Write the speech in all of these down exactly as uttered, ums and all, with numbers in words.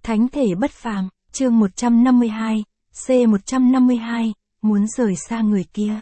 Thánh thể bất phàm, chương một trăm năm mươi hai, C một trăm năm mươi hai, muốn rời xa người kia.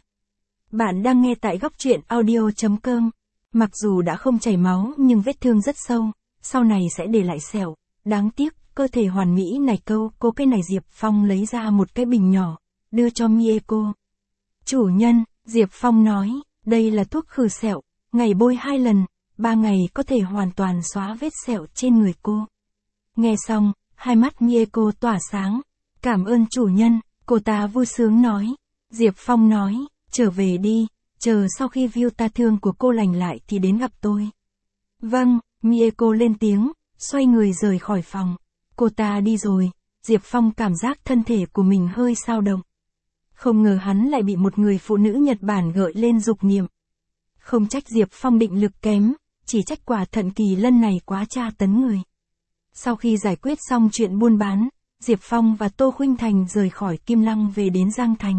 Bạn đang nghe tại góc truyện audio chấm com. Mặc dù đã không chảy máu nhưng vết thương rất sâu, sau này sẽ để lại sẹo. Đáng tiếc, cơ thể hoàn mỹ này câu cô cái này Diệp Phong lấy ra một cái bình nhỏ, đưa cho Mieko. Chủ nhân, Diệp Phong nói, đây là thuốc khử sẹo, ngày bôi hai lần, ba ngày có thể hoàn toàn xóa vết sẹo trên người cô. Nghe xong, hai mắt Mieko tỏa sáng. Cảm ơn chủ nhân, cô ta vui sướng nói. Diệp Phong nói, trở về đi, chờ sau khi view ta thương của cô lành lại thì đến gặp tôi. Vâng, Mieko lên tiếng, xoay người rời khỏi phòng. Cô ta đi rồi, Diệp Phong cảm giác thân thể của mình hơi xao động. Không ngờ hắn lại bị một người phụ nữ Nhật Bản gợi lên dục niệm. Không trách Diệp Phong định lực kém, chỉ trách quả thận kỳ lân này quá tra tấn người. Sau khi giải quyết xong chuyện buôn bán, Diệp Phong và Tô Khuynh Thành rời khỏi Kim Lăng về đến Giang Thành.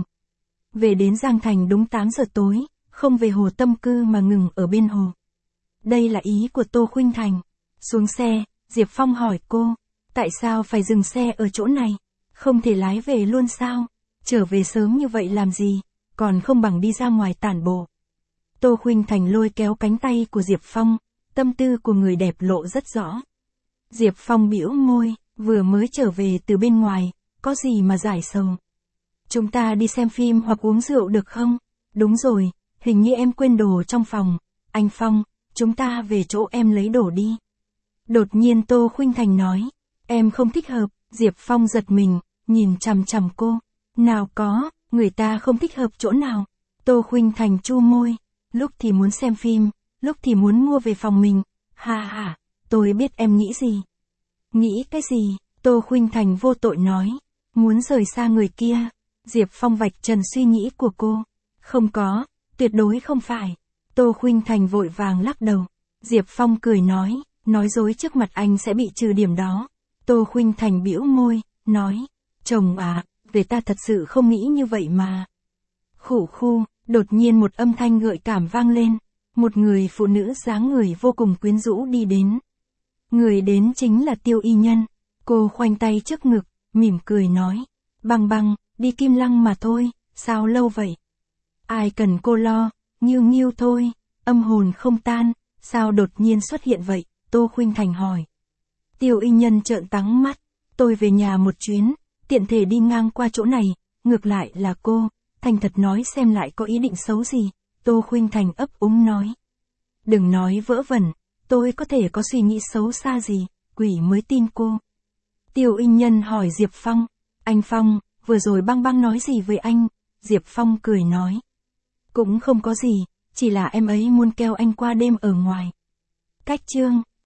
Về đến Giang Thành đúng tám giờ tối, không về hồ Tâm Cư mà ngừng ở bên hồ. Đây là ý của Tô Khuynh Thành. Xuống xe, Diệp Phong hỏi cô, tại sao phải dừng xe ở chỗ này? Không thể lái về luôn sao? Trở về sớm như vậy làm gì? Còn không bằng đi ra ngoài tản bộ. Tô Khuynh Thành lôi kéo cánh tay của Diệp Phong, tâm tư của người đẹp lộ rất rõ. Diệp Phong bĩu môi, vừa mới trở về từ bên ngoài, có gì mà giải sầu. Chúng ta đi xem phim hoặc uống rượu được không? Đúng rồi, hình như em quên đồ trong phòng. Anh Phong, chúng ta về chỗ em lấy đồ đi. Đột nhiên Tô Khuynh Thành nói, em không thích hợp. Diệp Phong giật mình, nhìn chằm chằm cô. Nào có, người ta không thích hợp chỗ nào. Tô Khuynh Thành chu môi, lúc thì muốn xem phim, lúc thì muốn mua về phòng mình. Ha ha, tôi biết em nghĩ gì. Nghĩ cái gì? Tô Khuynh Thành vô tội nói, muốn rời xa người kia. Diệp Phong vạch trần suy nghĩ của cô. Không có, tuyệt đối không phải. Tô Khuynh Thành vội vàng lắc đầu. Diệp Phong cười nói, nói dối trước mặt anh sẽ bị trừ điểm đó. Tô Khuynh Thành bĩu môi, nói, chồng à, về ta thật sự không nghĩ như vậy mà. Khủ khu, đột nhiên một âm thanh gợi cảm vang lên. Một người phụ nữ dáng người vô cùng quyến rũ đi đến. Người đến chính là Tiêu Y Nhân. Cô khoanh tay trước ngực, mỉm cười nói, Băng Băng, đi Kim Lăng mà thôi, sao lâu vậy? Ai cần cô lo, nghiêu nghiêu thôi, âm hồn không tan, sao đột nhiên xuất hiện vậy? Tô Khuynh Thành hỏi. Tiêu Y Nhân trợn trắng mắt, tôi về nhà một chuyến, tiện thể đi ngang qua chỗ này, ngược lại là cô, thành thật nói xem lại có ý định xấu gì? Tô Khuynh Thành ấp úng nói. Đừng nói vớ vẩn, tôi có thể có suy nghĩ xấu xa gì, quỷ mới tin cô. Tiêu Y Nhân hỏi Diệp Phong, anh Phong, vừa rồi Băng Băng nói gì với anh? Diệp Phong cười nói. Cũng không có gì, chỉ là em ấy muốn kêu anh qua đêm ở ngoài. Cách chương.